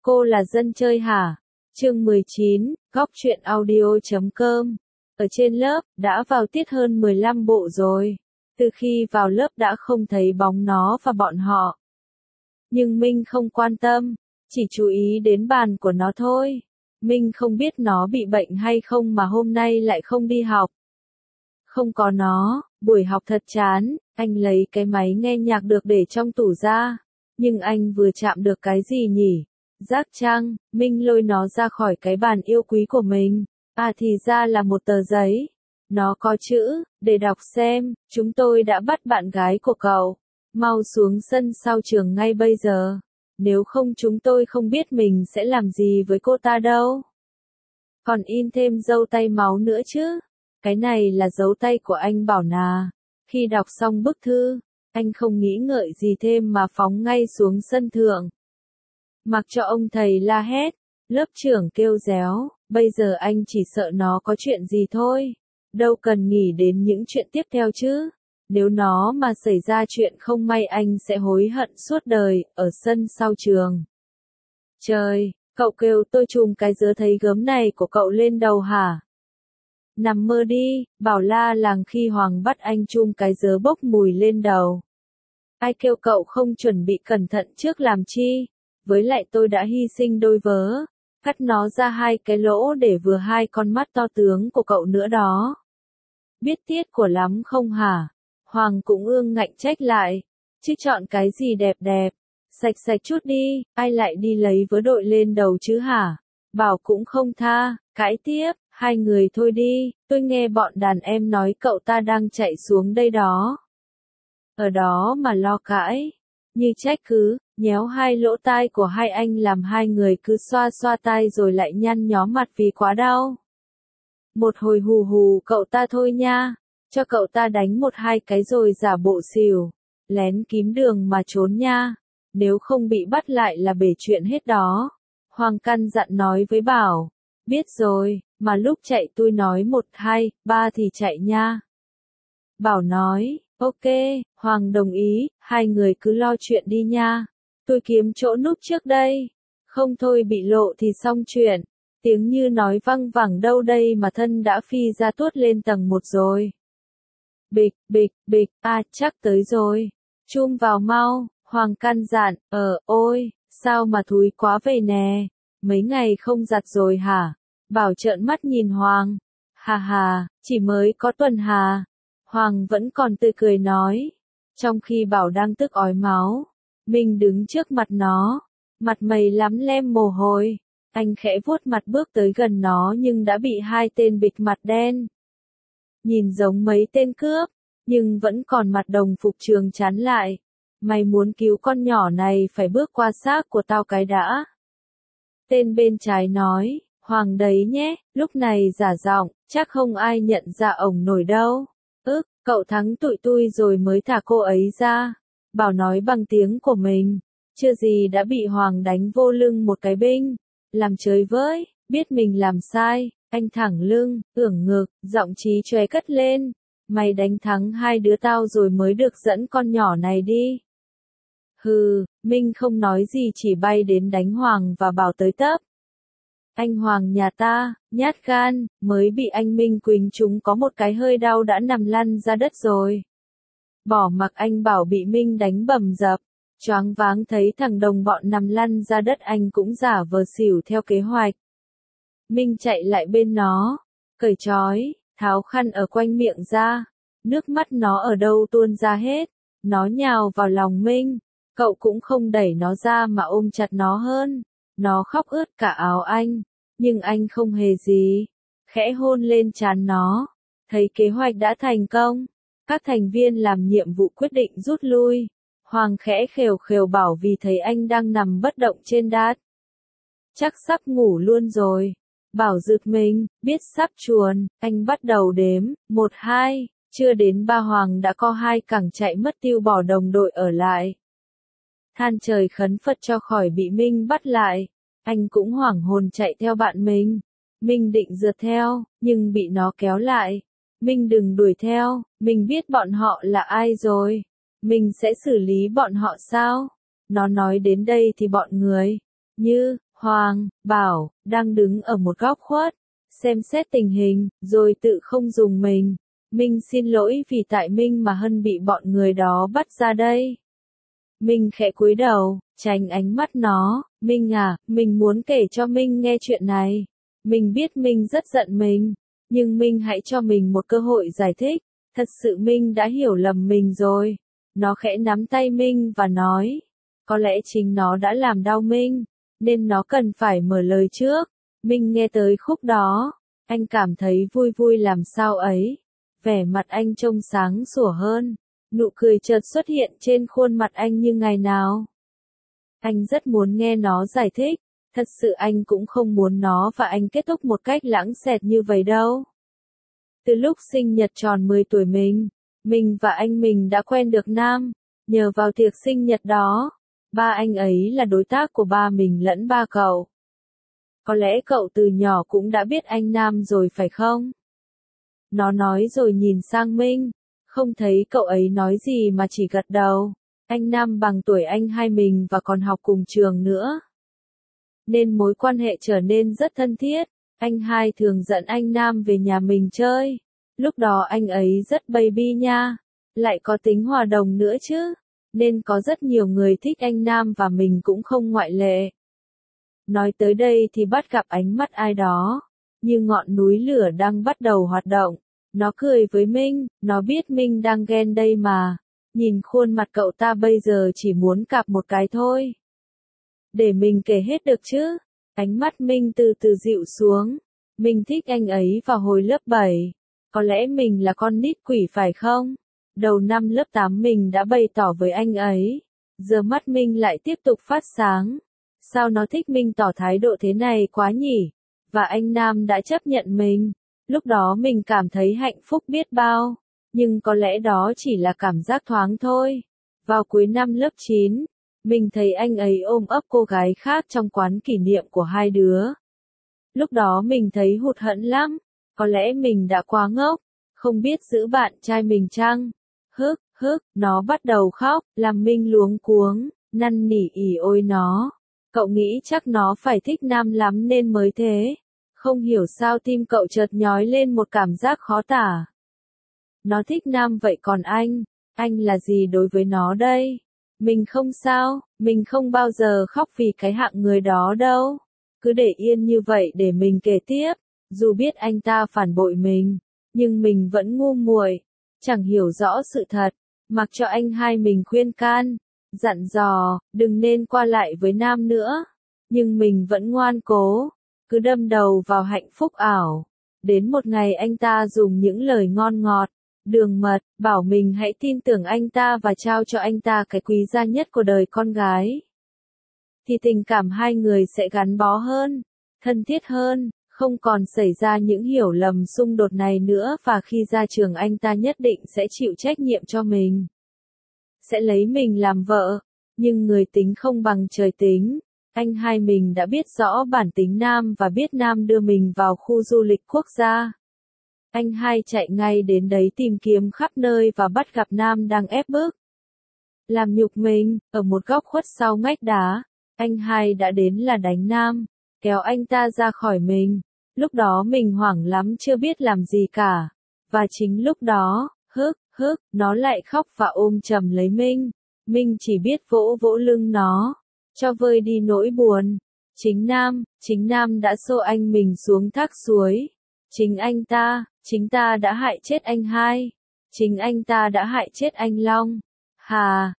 Cô là dân chơi hả? Chương 19, góc truyện audio.com. Ở trên lớp, đã vào tiết hơn 15 bộ rồi. Từ khi vào lớp đã không thấy bóng nó và bọn họ. Nhưng Minh không quan tâm, chỉ chú ý đến bàn của nó thôi. Minh không biết nó bị bệnh hay không mà hôm nay lại không đi học. Không có nó, buổi học thật chán, anh lấy cái máy nghe nhạc được để trong tủ ra. Nhưng anh vừa chạm được cái gì nhỉ? Giác chăng, Minh lôi nó ra khỏi cái bàn yêu quý của mình. À thì ra là một tờ giấy. Nó có chữ, để đọc xem, chúng tôi đã bắt bạn gái của cậu. Mau xuống sân sau trường ngay bây giờ. Nếu không chúng tôi không biết mình sẽ làm gì với cô ta đâu. Còn in thêm dấu tay máu nữa chứ. Cái này là dấu tay của anh Bảo Nà. Khi đọc xong bức thư, anh không nghĩ ngợi gì thêm mà phóng ngay xuống sân thượng. Mặc cho ông thầy la hét, lớp trưởng kêu réo, bây giờ anh chỉ sợ nó có chuyện gì thôi. Đâu cần nghĩ đến những chuyện tiếp theo chứ. Nếu nó mà xảy ra chuyện không may anh sẽ hối hận suốt đời, ở sân sau trường. Trời, cậu kêu tôi trùm cái dớ thấy gớm này của cậu lên đầu hả? Nằm mơ đi, Bảo la làng khi Hoàng bắt anh trùm cái dớ bốc mùi lên đầu. Ai kêu cậu không chuẩn bị cẩn thận trước làm chi? Với lại tôi đã hy sinh đôi vớ, cắt nó ra hai cái lỗ để vừa hai con mắt to tướng của cậu nữa đó. Biết tiết của lắm không hả? Hoàng cũng ương ngạnh trách lại, chứ chọn cái gì đẹp đẹp, sạch sạch chút đi, ai lại đi lấy vớ đội lên đầu chứ hả? Bảo cũng không tha, cãi tiếp, hai người thôi đi, tôi nghe bọn đàn em nói cậu ta đang chạy xuống đây đó. Ở đó mà lo cãi, như trách cứ, nhéo hai lỗ tai của hai anh làm hai người cứ xoa xoa tai rồi lại nhăn nhó mặt vì quá đau. Một hồi hù hù cậu ta thôi nha, cho cậu ta đánh một hai cái rồi giả bộ xỉu, lén kiếm đường mà trốn nha, nếu không bị bắt lại là bể chuyện hết đó. Hoàng căn dặn nói với Bảo, biết rồi, mà lúc chạy tôi nói 1, 2, 3 thì chạy nha. Bảo nói, ok, Hoàng đồng ý, hai người cứ lo chuyện đi nha. Tôi kiếm chỗ núp trước đây. Không thôi bị lộ thì xong chuyện. Tiếng như nói văng vẳng đâu đây mà thân đã phi ra tuốt lên tầng 1 rồi. Bịch, bịch, bịch, chắc tới rồi. Chum vào mau, Hoàng căn dặn, ôi, sao mà thúi quá vậy nè. Mấy ngày không giặt rồi hả? Bảo trợn mắt nhìn Hoàng. Hà hà, chỉ mới có tuần hà. Hoàng vẫn còn tươi cười nói. Trong khi Bảo đang tức ói máu. Mình đứng trước mặt nó. Mặt mày lắm lem mồ hôi. Anh khẽ vuốt mặt bước tới gần nó nhưng đã bị hai tên bịt mặt đen. Nhìn giống mấy tên cướp. Nhưng vẫn còn mặt đồng phục trường chắn lại. Mày muốn cứu con nhỏ này phải bước qua xác của tao cái đã. Tên bên trái nói. Hoàng đấy nhé, lúc này giả giọng, chắc không ai nhận ra ổng nổi đâu. Cậu thắng tụi tôi rồi mới thả cô ấy ra. Bảo nói bằng tiếng của mình. Chưa gì đã bị Hoàng đánh vô lưng một cái binh. Làm chơi với, biết mình làm sai, anh thẳng lưng, ưỡng ngực, giọng chí chóe cất lên. Mày đánh thắng hai đứa tao rồi mới được dẫn con nhỏ này đi. Hừ, Minh không nói gì chỉ bay đến đánh Hoàng và Bảo tới tấp. Anh Hoàng nhà ta, nhát gan, mới bị anh Minh quỳnh trúng có một cái hơi đau đã nằm lăn ra đất rồi. Bỏ mặc anh Bảo bị Minh đánh bầm dập, choáng váng thấy thằng đồng bọn nằm lăn ra đất anh cũng giả vờ xỉu theo kế hoạch. Minh chạy lại bên nó, cởi trói, tháo khăn ở quanh miệng ra, nước mắt nó ở đâu tuôn ra hết, nó nhào vào lòng Minh, cậu cũng không đẩy nó ra mà ôm chặt nó hơn. Nó khóc ướt cả áo anh, nhưng anh không hề gì. Khẽ hôn lên trán nó, thấy kế hoạch đã thành công. Các thành viên làm nhiệm vụ quyết định rút lui. Hoàng khẽ khều khều Bảo vì thấy anh đang nằm bất động trên đát. Chắc sắp ngủ luôn rồi. Bảo giật mình, biết sắp chuồn, anh bắt đầu đếm, 1, 2, chưa đến 3 Hoàng đã co 2 cẳng chạy mất tiêu bỏ đồng đội ở lại. Than trời khấn Phật cho khỏi bị Minh bắt lại. Anh cũng hoảng hồn chạy theo bạn mình. Minh định rượt theo, nhưng bị nó kéo lại. Minh đừng đuổi theo, mình biết bọn họ là ai rồi. Mình sẽ xử lý bọn họ sao? Nó nói đến đây thì bọn người, như, Hoàng, Bảo, đang đứng ở một góc khuất, xem xét tình hình, rồi tự không dùng mình. Minh xin lỗi vì tại Minh mà Hân bị bọn người đó bắt ra đây. Minh khẽ cúi đầu, tránh ánh mắt nó. Minh à, mình muốn kể cho Minh nghe chuyện này. Mình biết Minh rất giận mình, nhưng Minh hãy cho mình một cơ hội giải thích. Thật sự Minh đã hiểu lầm mình rồi. Nó khẽ nắm tay Minh và nói, có lẽ chính nó đã làm đau Minh, nên nó cần phải mở lời trước. Minh nghe tới khúc đó, anh cảm thấy vui vui làm sao ấy. Vẻ mặt anh trông sáng sủa hơn, nụ cười chợt xuất hiện trên khuôn mặt anh như ngày nào. Anh rất muốn nghe nó giải thích, thật sự anh cũng không muốn nó và anh kết thúc một cách lãng xẹt như vậy đâu. Từ lúc sinh nhật tròn 10 tuổi mình và anh mình đã quen được Nam, nhờ vào tiệc sinh nhật đó, ba anh ấy là đối tác của ba mình lẫn ba cậu. Có lẽ cậu từ nhỏ cũng đã biết anh Nam rồi phải không? Nó nói rồi nhìn sang Minh, không thấy cậu ấy nói gì mà chỉ gật đầu. Anh Nam bằng tuổi anh hai mình và còn học cùng trường nữa, nên mối quan hệ trở nên rất thân thiết. Anh hai thường dẫn anh Nam về nhà mình chơi. Lúc đó anh ấy rất baby nha, lại có tính hòa đồng nữa chứ, nên có rất nhiều người thích anh Nam và mình cũng không ngoại lệ. Nói tới đây thì bắt gặp ánh mắt ai đó, như ngọn núi lửa đang bắt đầu hoạt động. Nó cười với Minh, nó biết Minh đang ghen đây mà. Nhìn khuôn mặt cậu ta bây giờ chỉ muốn cạp một cái thôi. Để mình kể hết được chứ. Ánh mắt Minh từ từ dịu xuống. Mình thích anh ấy vào hồi lớp 7. Có lẽ mình là con nít quỷ phải không? Đầu năm lớp 8 mình đã bày tỏ với anh ấy. Giờ mắt Minh lại tiếp tục phát sáng. Sao nó thích mình tỏ thái độ thế này quá nhỉ? Và anh Nam đã chấp nhận mình. Lúc đó mình cảm thấy hạnh phúc biết bao. Nhưng có lẽ đó chỉ là cảm giác thoáng thôi. Vào cuối năm lớp 9, mình thấy anh ấy ôm ấp cô gái khác trong quán kỷ niệm của hai đứa. Lúc đó mình thấy hụt hẫng lắm. Có lẽ mình đã quá ngốc, không biết giữ bạn trai mình chăng? Nó bắt đầu khóc, làm mình luống cuống, năn nỉ ỉ ôi nó. Cậu nghĩ chắc nó phải thích Nam lắm nên mới thế. Không hiểu sao tim cậu chợt nhói lên một cảm giác khó tả. Nó thích Nam vậy còn anh là gì đối với nó đây? Mình không sao, mình không bao giờ khóc vì cái hạng người đó đâu. Cứ để yên như vậy để mình kể tiếp. Dù biết anh ta phản bội mình, nhưng mình vẫn ngu muội, chẳng hiểu rõ sự thật, mặc cho anh hai mình khuyên can, dặn dò, đừng nên qua lại với Nam nữa. Nhưng mình vẫn ngoan cố, cứ đâm đầu vào hạnh phúc ảo. Đến một ngày anh ta dùng những lời ngon ngọt, đường mật, bảo mình hãy tin tưởng anh ta và trao cho anh ta cái quý giá nhất của đời con gái. Thì tình cảm hai người sẽ gắn bó hơn, thân thiết hơn, không còn xảy ra những hiểu lầm xung đột này nữa và khi ra trường anh ta nhất định sẽ chịu trách nhiệm cho mình. Sẽ lấy mình làm vợ, nhưng người tính không bằng trời tính. Anh hai mình đã biết rõ bản tính Nam và biết Nam đưa mình vào khu du lịch quốc gia. Anh hai chạy ngay đến đấy tìm kiếm khắp nơi và bắt gặp Nam đang ép bức làm nhục mình, ở một góc khuất sau ngách đá. Anh hai đã đến là đánh Nam, kéo anh ta ra khỏi mình. Lúc đó mình hoảng lắm chưa biết làm gì cả. Và chính lúc đó, nó lại khóc và ôm chầm lấy Minh. Minh chỉ biết vỗ vỗ lưng nó, cho vơi đi nỗi buồn. Chính Nam đã xô anh mình xuống thác suối. Chính ta đã hại chết anh hai. Chính anh ta đã hại chết anh Long. Hà,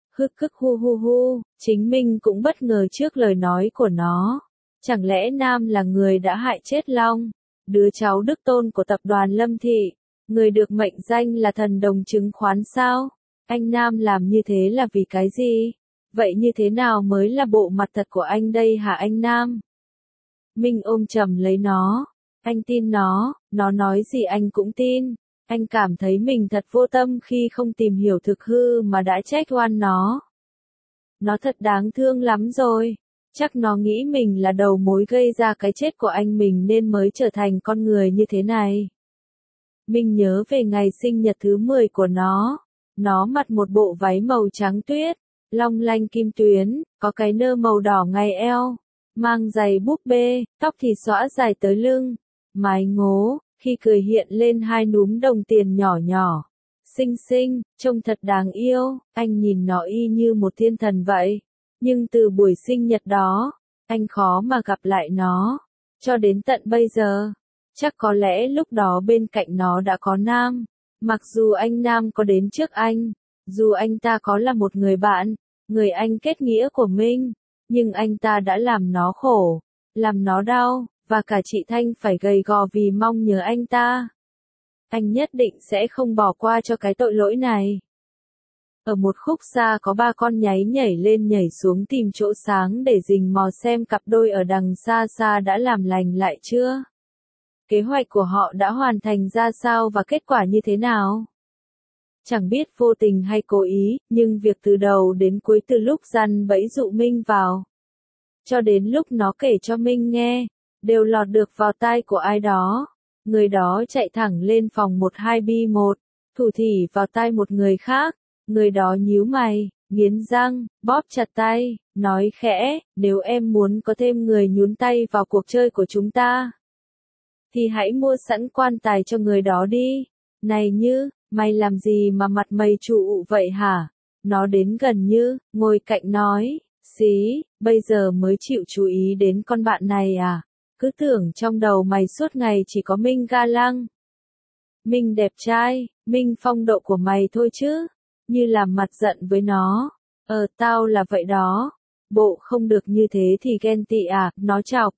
chính Minh cũng bất ngờ trước lời nói của nó. Chẳng lẽ Nam là người đã hại chết Long, đứa cháu đích tôn của tập đoàn Lâm Thị, người được mệnh danh là thần đồng chứng khoán sao? Anh Nam làm như thế là vì cái gì? Vậy như thế nào mới là bộ mặt thật của anh đây hả anh Nam? Minh ôm chầm lấy nó. Anh tin nó nói gì anh cũng tin. Anh cảm thấy mình thật vô tâm khi không tìm hiểu thực hư mà đã trách oan nó. Nó thật đáng thương lắm rồi. Chắc nó nghĩ mình là đầu mối gây ra cái chết của anh mình nên mới trở thành con người như thế này. Mình nhớ về ngày sinh nhật thứ 10 của nó. Nó mặc một bộ váy màu trắng tuyết, long lanh kim tuyến, có cái nơ màu đỏ ngay eo. mang giày búp bê, tóc thì xõa dài tới lưng, mái ngố, khi cười hiện lên hai núm đồng tiền nhỏ nhỏ. Xinh xinh, trông thật đáng yêu, anh nhìn nó y như một thiên thần vậy. Nhưng từ buổi sinh nhật đó, anh khó mà gặp lại nó. Cho đến tận bây giờ, chắc có lẽ lúc đó bên cạnh nó đã có Nam. Mặc dù anh Nam có đến trước anh, dù anh ta có là một người bạn, người anh kết nghĩa của Minh, nhưng anh ta đã làm nó khổ, làm nó đau, và cả chị Thanh phải gầy gò vì mong nhớ anh ta. Anh nhất định sẽ không bỏ qua cho cái tội lỗi này. Ở một khúc xa có ba con nháy nhảy lên nhảy xuống tìm chỗ sáng để rình mò xem cặp đôi ở đằng xa xa đã làm lành lại chưa. Kế hoạch của họ đã hoàn thành ra sao và kết quả như thế nào? Chẳng biết vô tình hay cố ý, nhưng việc từ đầu đến cuối từ lúc giăng bẫy dụ Minh vào, cho đến lúc nó kể cho Minh nghe, đều lọt được vào tai của ai đó. Người đó chạy thẳng lên phòng 12B1, thủ thỉ vào tai một người khác. Người đó nhíu mày, nghiến răng, bóp chặt tay, nói khẽ, nếu em muốn có thêm người nhúng tay vào cuộc chơi của chúng ta, thì hãy mua sẵn quan tài cho người đó đi. Này Như, mày làm gì mà mặt mày trụ vậy hả? Nó đến gần Như, ngồi cạnh nói, xí, bây giờ mới chịu chú ý đến con bạn này à? Cứ tưởng trong đầu mày suốt ngày chỉ có Minh ga lăng. Minh đẹp trai, Minh phong độ của mày thôi chứ. Như làm mặt giận với nó. Tao là vậy đó. Bộ không được như thế thì ghen tị à, nó chọc.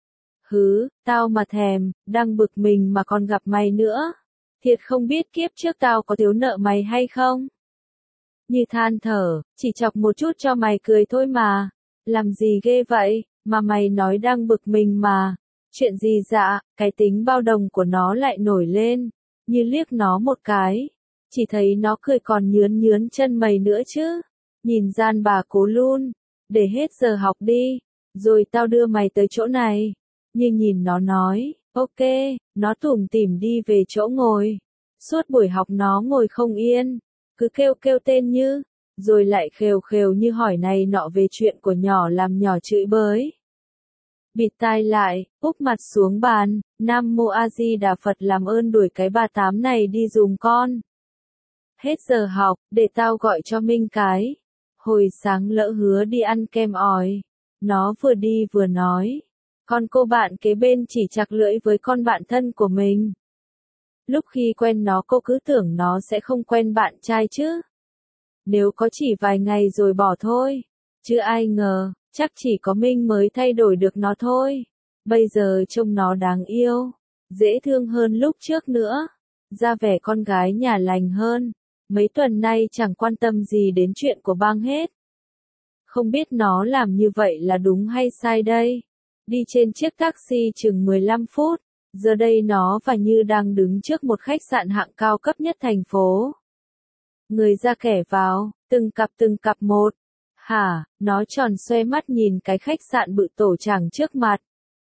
Hứ, tao mà thèm, đang bực mình mà còn gặp mày nữa. Thiệt không biết kiếp trước tao có thiếu nợ mày hay không? Như than thở, chỉ chọc một chút cho mày cười thôi mà. Làm gì ghê vậy, mà mày nói đang bực mình mà. Chuyện gì dạ, cái tính bao đồng của nó lại nổi lên. Như liếc nó một cái. Chỉ thấy nó cười còn nhướn nhướn chân mày nữa chứ. Nhìn gian bà cố luôn. Để hết giờ học đi. Rồi tao đưa mày tới chỗ này. Như nhìn nó nói, ok, nó tủm tỉm đi về chỗ ngồi. Suốt buổi học nó ngồi không yên. Cứ kêu kêu tên Như. Rồi lại khều khều như hỏi này nọ về chuyện của nhỏ làm nhỏ chửi bới. Bịt tai lại, úp mặt xuống bàn. Nam Mô A Di Đà Phật làm ơn đuổi cái bà tám này đi dùm con. Hết giờ học, để tao gọi cho Minh cái. Hồi sáng lỡ hứa đi ăn kem òi. Nó vừa đi vừa nói. Còn cô bạn kế bên chỉ chạc lưỡi với con bạn thân của mình. Lúc khi quen nó cô cứ tưởng nó sẽ không quen bạn trai chứ. Nếu có chỉ vài ngày rồi bỏ thôi. Chứ ai ngờ, chắc chỉ có Minh mới thay đổi được nó thôi. Bây giờ trông nó đáng yêu. Dễ thương hơn lúc trước nữa. Ra vẻ con gái nhà lành hơn. Mấy tuần nay chẳng quan tâm gì đến chuyện của bang hết. Không biết nó làm như vậy là đúng hay sai đây. Đi trên chiếc taxi chừng 15 phút. Giờ đây nó và Như đang đứng trước một khách sạn hạng cao cấp nhất thành phố. Người ra kẻ vào, từng cặp một. Hả, nó tròn xoe mắt nhìn cái khách sạn bự tổ chảng trước mặt.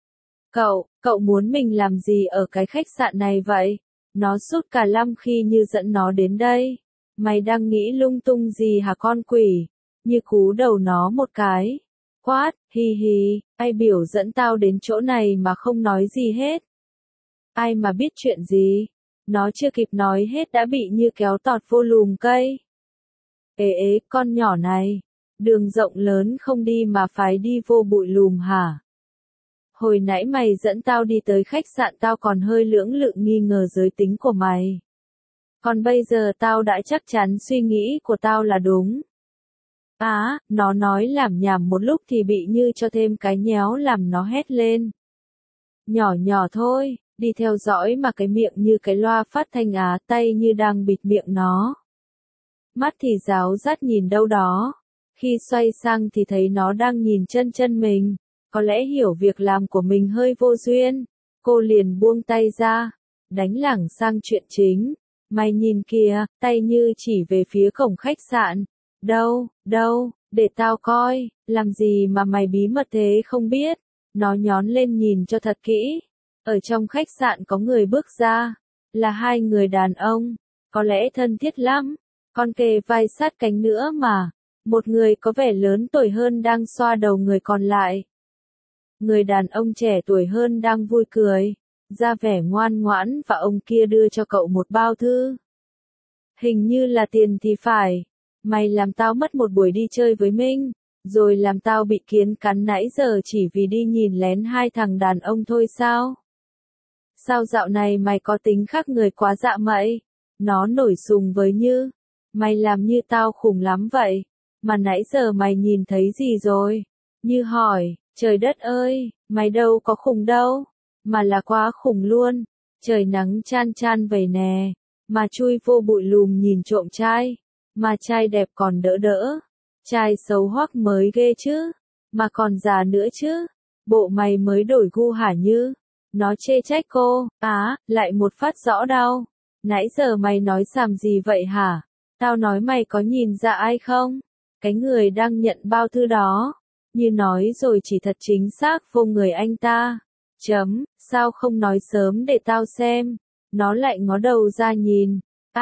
Cậu muốn mình làm gì ở cái khách sạn này vậy? Nó sút cả lăm khi Như dẫn nó đến đây. Mày đang nghĩ lung tung gì hả con quỷ? Như cú đầu nó một cái. Quát, hi hi, ai biểu dẫn tao đến chỗ này mà không nói gì hết. Ai mà biết chuyện gì? Nó chưa kịp nói hết đã bị Như kéo tọt vô lùm cây. Ế, con nhỏ này. Đường rộng lớn không đi mà phải đi vô bụi lùm hả? Hồi nãy mày dẫn tao đi tới khách sạn tao còn hơi lưỡng lự nghi ngờ giới tính của mày. Còn bây giờ tao đã chắc chắn suy nghĩ của tao là đúng. Nó nói lảm nhảm một lúc thì bị Như cho thêm cái nhéo làm nó hét lên. Nhỏ thôi, đi theo dõi mà cái miệng như cái loa phát thanh tay như đang bịt miệng nó. Mắt thì giáo dắt nhìn đâu đó. Khi xoay sang thì thấy nó đang nhìn chân mình. Có lẽ hiểu việc làm của mình hơi vô duyên. Cô liền buông tay ra. Đánh lảng sang chuyện chính. Mày nhìn kìa, tay Như chỉ về phía cổng khách sạn. Đâu, để tao coi, làm gì mà mày bí mật thế không biết. Nó nhón lên nhìn cho thật kỹ. Ở trong khách sạn có người bước ra. Là hai người đàn ông. Có lẽ thân thiết lắm. Còn kề vai sát cánh nữa mà. Một người có vẻ lớn tuổi hơn đang xoa đầu người còn lại. Người đàn ông trẻ tuổi hơn đang vui cười, ra vẻ ngoan ngoãn và ông kia đưa cho cậu một bao thư. Hình như là tiền thì phải. Mày làm tao mất một buổi đi chơi với Minh, rồi làm tao bị kiến cắn nãy giờ chỉ vì đi nhìn lén hai thằng đàn ông thôi sao? Sao dạo này mày có tính khác người quá dạ mậy? Nó nổi sùng với Như. Mày làm như tao khủng lắm vậy. Mà nãy giờ mày nhìn thấy gì rồi? Như hỏi, trời đất ơi, mày đâu có khủng đâu. Mà là quá khủng luôn. Trời nắng chan chan vậy nè. Mà chui vô bụi lùm nhìn trộm trai. Mà trai đẹp còn đỡ đỡ. Trai xấu hoắc mới ghê chứ. Mà còn già nữa chứ. Bộ mày mới đổi gu hả Như? Nó chê trách cô, lại một phát rõ đau. Nãy giờ mày nói xàm gì vậy hả? Tao nói mày có nhìn ra ai không? Cái người đang nhận bao thư đó. Như nói rồi chỉ thật chính xác vô người anh ta. Sao không nói sớm để tao xem? Nó lại ngó đầu ra nhìn.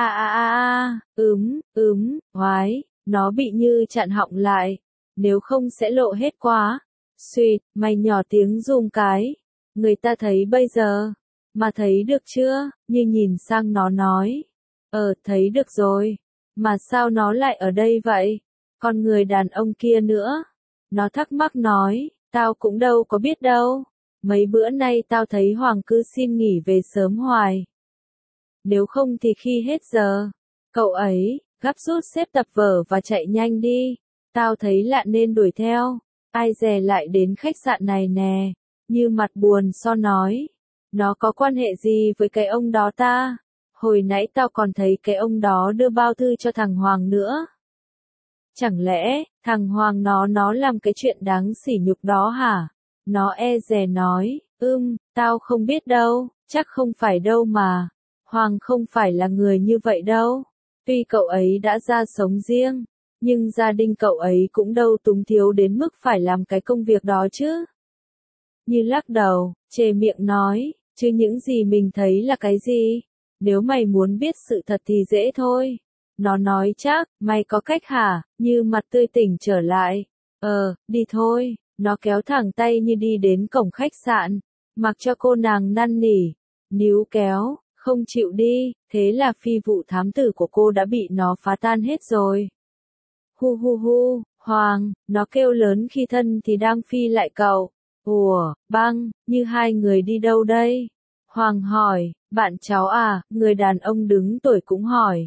Hoái, nó bị Như chặn họng lại. Nếu không sẽ lộ hết quá. Xuyệt, mày nhỏ tiếng giùm cái. Người ta thấy bây giờ. Mà thấy được chưa? Như nhìn sang nó nói. Thấy được rồi. Mà sao nó lại ở đây vậy? Còn người đàn ông kia nữa. Nó thắc mắc nói. Tao cũng đâu có biết đâu. Mấy bữa nay tao thấy Hoàng cứ xin nghỉ về sớm hoài. Nếu không thì khi hết giờ. Cậu ấy, gấp rút xếp tập vở và chạy nhanh đi. Tao thấy lạ nên đuổi theo. Ai dè lại đến khách sạn này nè. Như mặt buồn so nói. Nó có quan hệ gì với cái ông đó ta? Hồi nãy tao còn thấy cái ông đó đưa bao thư cho thằng Hoàng nữa. Chẳng lẽ, thằng Hoàng nó làm cái chuyện đáng sỉ nhục đó hả? Nó e dè nói, tao không biết đâu, chắc không phải đâu mà. Hoàng không phải là người như vậy đâu. Tuy cậu ấy đã ra sống riêng, nhưng gia đình cậu ấy cũng đâu túng thiếu đến mức phải làm cái công việc đó chứ. Như lắc đầu, chề miệng nói, chứ những gì mình thấy là cái gì? Nếu mày muốn biết sự thật thì dễ thôi. Nó nói chắc, mày có cách hả? Như mặt tươi tỉnh trở lại. Đi thôi. Nó kéo thẳng tay Như đi đến cổng khách sạn. Mặc cho cô nàng năn nỉ. Níu kéo, không chịu đi. Thế là phi vụ thám tử của cô đã bị nó phá tan hết rồi. Hu hu hu, Hoàng, nó kêu lớn khi thân thì đang phi lại cậu. Ủa, Băng, Như hai người đi đâu đây? Hoàng hỏi, bạn cháu à, người đàn ông đứng tuổi cũng hỏi.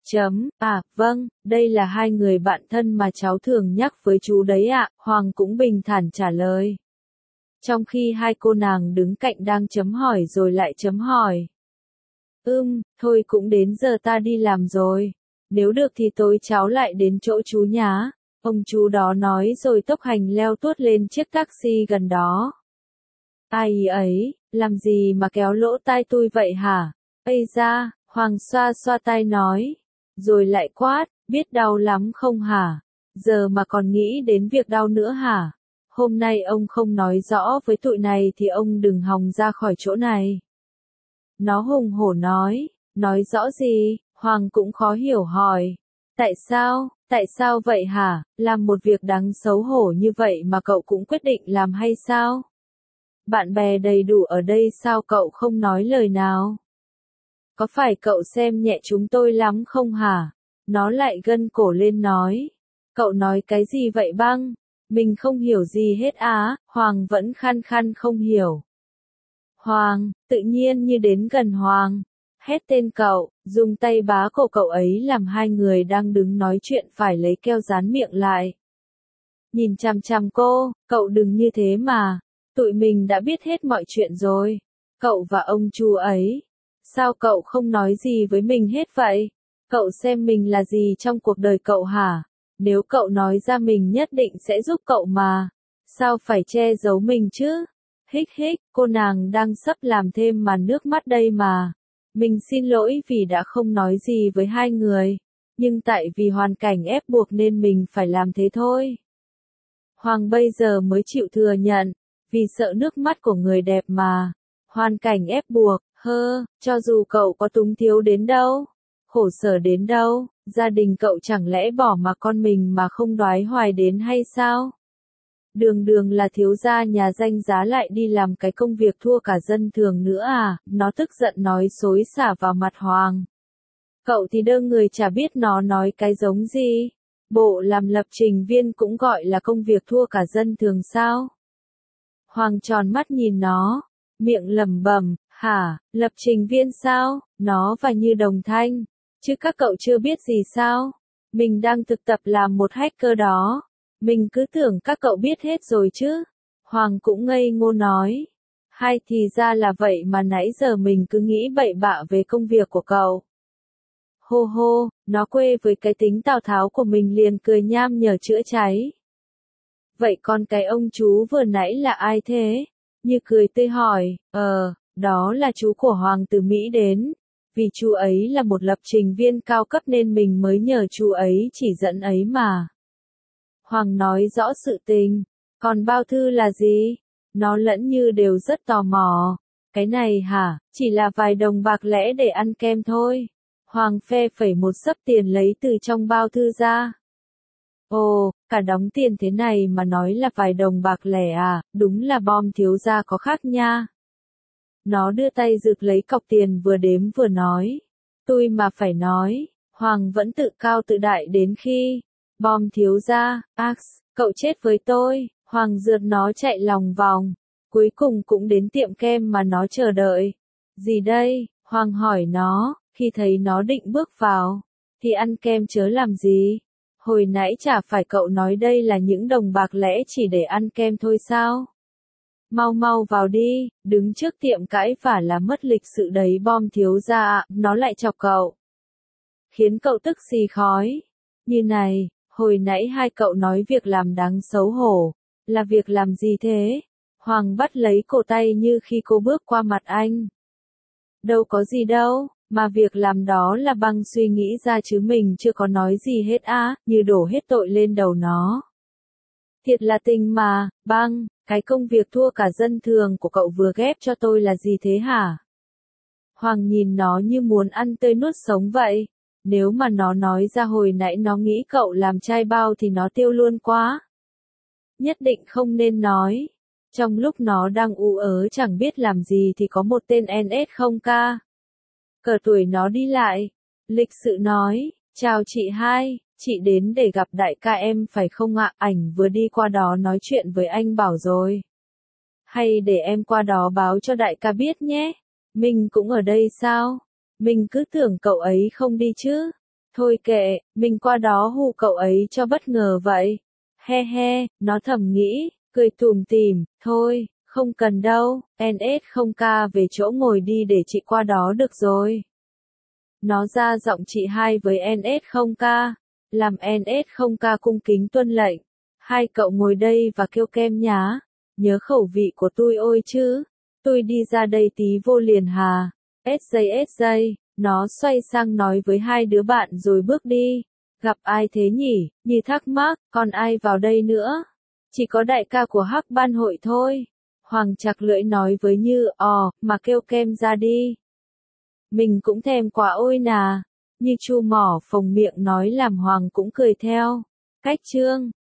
Vâng, đây là hai người bạn thân mà cháu thường nhắc với chú đấy ạ, Hoàng cũng bình thản trả lời. Trong khi hai cô nàng đứng cạnh đang chấm hỏi rồi lại chấm hỏi. Thôi cũng đến giờ ta đi làm rồi. Nếu được thì tối cháu lại đến chỗ chú nhá. Ông chú đó nói rồi tốc hành leo tuốt lên chiếc taxi gần đó. Ai ấy, làm gì mà kéo lỗ tai tôi vậy hả? Ây da, Hoàng xoa xoa tai nói. Rồi lại quát, biết đau lắm không hả? Giờ mà còn nghĩ đến việc đau nữa hả? Hôm nay ông không nói rõ với tụi này thì ông đừng hòng ra khỏi chỗ này. Nó hùng hổ nói rõ gì? Hoàng cũng khó hiểu hỏi. Tại sao vậy hả? Làm một việc đáng xấu hổ như vậy mà cậu cũng quyết định làm hay sao? Bạn bè đầy đủ ở đây sao cậu không nói lời nào? Có phải cậu xem nhẹ chúng tôi lắm không hả? Nó lại gân cổ lên nói. Cậu nói cái gì vậy Băng? Mình không hiểu gì hết á, Hoàng vẫn khăn khăn không hiểu. Hoàng, tự nhiên Như đến gần Hoàng. Hét tên cậu, dùng tay bá cổ cậu ấy làm hai người đang đứng nói chuyện phải lấy keo dán miệng lại. Nhìn chằm chằm cô, cậu đừng như thế mà. Tụi mình đã biết hết mọi chuyện rồi. Cậu và ông chú ấy. Sao cậu không nói gì với mình hết vậy? Cậu xem mình là gì trong cuộc đời cậu hả? Nếu cậu nói ra mình nhất định sẽ giúp cậu mà. Sao phải che giấu mình chứ? Hích hích, cô nàng đang sắp làm thêm màn nước mắt đây mà. Mình xin lỗi vì đã không nói gì với hai người. Nhưng tại vì hoàn cảnh ép buộc nên mình phải làm thế thôi. Hoàng bây giờ mới chịu thừa nhận. Vì sợ nước mắt của người đẹp mà. Hoàn cảnh ép buộc, cho dù cậu có túng thiếu đến đâu. Khổ sở đến đâu, gia đình cậu chẳng lẽ bỏ mặc con mình mà không đoái hoài đến hay sao? Đường đường là thiếu gia nhà danh giá lại đi làm cái công việc thua cả dân thường nữa à, nó tức giận nói xối xả vào mặt Hoàng. Cậu thì đơ người chả biết nó nói cái giống gì. Bộ làm lập trình viên cũng gọi là công việc thua cả dân thường sao? Hoàng tròn mắt nhìn nó, miệng lẩm bẩm, hả, lập trình viên sao? Nó và Như đồng thanh, chứ các cậu chưa biết gì sao? Mình đang thực tập làm một hacker đó. Mình cứ tưởng các cậu biết hết rồi chứ. Hoàng cũng ngây ngô nói. Hay thì ra là vậy mà nãy giờ mình cứ nghĩ bậy bạ về công việc của cậu. Hô hô, nó quê với cái tính Tào Tháo của mình liền cười nham nhở chữa cháy. Vậy còn cái ông chú vừa nãy là ai thế? Như cười tươi hỏi, đó là chú của Hoàng từ Mỹ đến. Vì chú ấy là một lập trình viên cao cấp nên mình mới nhờ chú ấy chỉ dẫn ấy mà. Hoàng nói rõ sự tình. Còn bao thư là gì? Nó lẫn Như đều rất tò mò. Cái này hả, chỉ là vài đồng bạc lẻ để ăn kem thôi. Hoàng phe phẩy một xấp tiền lấy từ trong bao thư ra. Ồ, cả đống tiền thế này mà nói là vài đồng bạc lẻ à, đúng là bom thiếu gia có khác nha. Nó đưa tay rực lấy cọc tiền vừa đếm vừa nói. Tôi mà phải nói, Hoàng vẫn tự cao tự đại đến khi. Bom thiếu gia, cậu chết với tôi. Hoàng rượt nó chạy lòng vòng. Cuối cùng cũng đến tiệm kem mà nó chờ đợi. Gì đây? Hoàng hỏi nó, khi thấy nó định bước vào. Thì ăn kem chớ làm gì? Hồi nãy chả phải cậu nói đây là những đồng bạc lẻ chỉ để ăn kem thôi sao? Mau mau vào đi, đứng trước tiệm cãi vả là mất lịch sự đấy bom thiếu gia ạ, nó lại chọc cậu. Khiến cậu tức xì khói. Như này, hồi nãy hai cậu nói việc làm đáng xấu hổ, là việc làm gì thế? Hoàng bắt lấy cổ tay Như khi cô bước qua mặt anh. Đâu có gì đâu, mà việc làm đó là Băng suy nghĩ ra chứ mình chưa có nói gì hết á, Như đổ hết tội lên đầu nó. Thiệt là tình mà, Băng, cái công việc thua cả dân thường của cậu vừa ghép cho tôi là gì thế hả? Hoàng nhìn nó như muốn ăn tươi nuốt sống vậy. Nếu mà nó nói ra hồi nãy nó nghĩ cậu làm chai bao thì nó tiêu luôn quá. Nhất định không nên nói. Trong lúc nó đang ú ớ chẳng biết làm gì thì có một tên NS0K. Cờ tuổi nó đi lại. Lịch sự nói, chào chị hai, chị đến để gặp đại ca em phải không ạ? Ảnh vừa đi qua đó nói chuyện với anh bảo rồi. Hay để em qua đó báo cho đại ca biết nhé. Mình cũng ở đây sao? Mình cứ tưởng cậu ấy không đi chứ. Thôi kệ, mình qua đó hù cậu ấy cho bất ngờ vậy. He he, nó thầm nghĩ, cười tủm tỉm, thôi, không cần đâu, NS0K về chỗ ngồi đi để chị qua đó được rồi. Nó ra giọng chị hai với NS0K, làm NS0K cung kính tuân lệnh. Hai cậu ngồi đây và kêu kem nhá. Nhớ khẩu vị của tôi ôi chứ. Tôi đi ra đây tí vô liền hà. SJ, nó xoay sang nói với hai đứa bạn rồi bước đi. Gặp ai thế nhỉ? Như thắc mắc, còn ai vào đây nữa? Chỉ có đại ca của Hắc Ban hội thôi. Hoàng chặt lưỡi nói với Như, mà kêu kem ra đi. Mình cũng thèm quá ôi nà. Như chu mỏ phồng miệng nói làm Hoàng cũng cười theo. Cách chương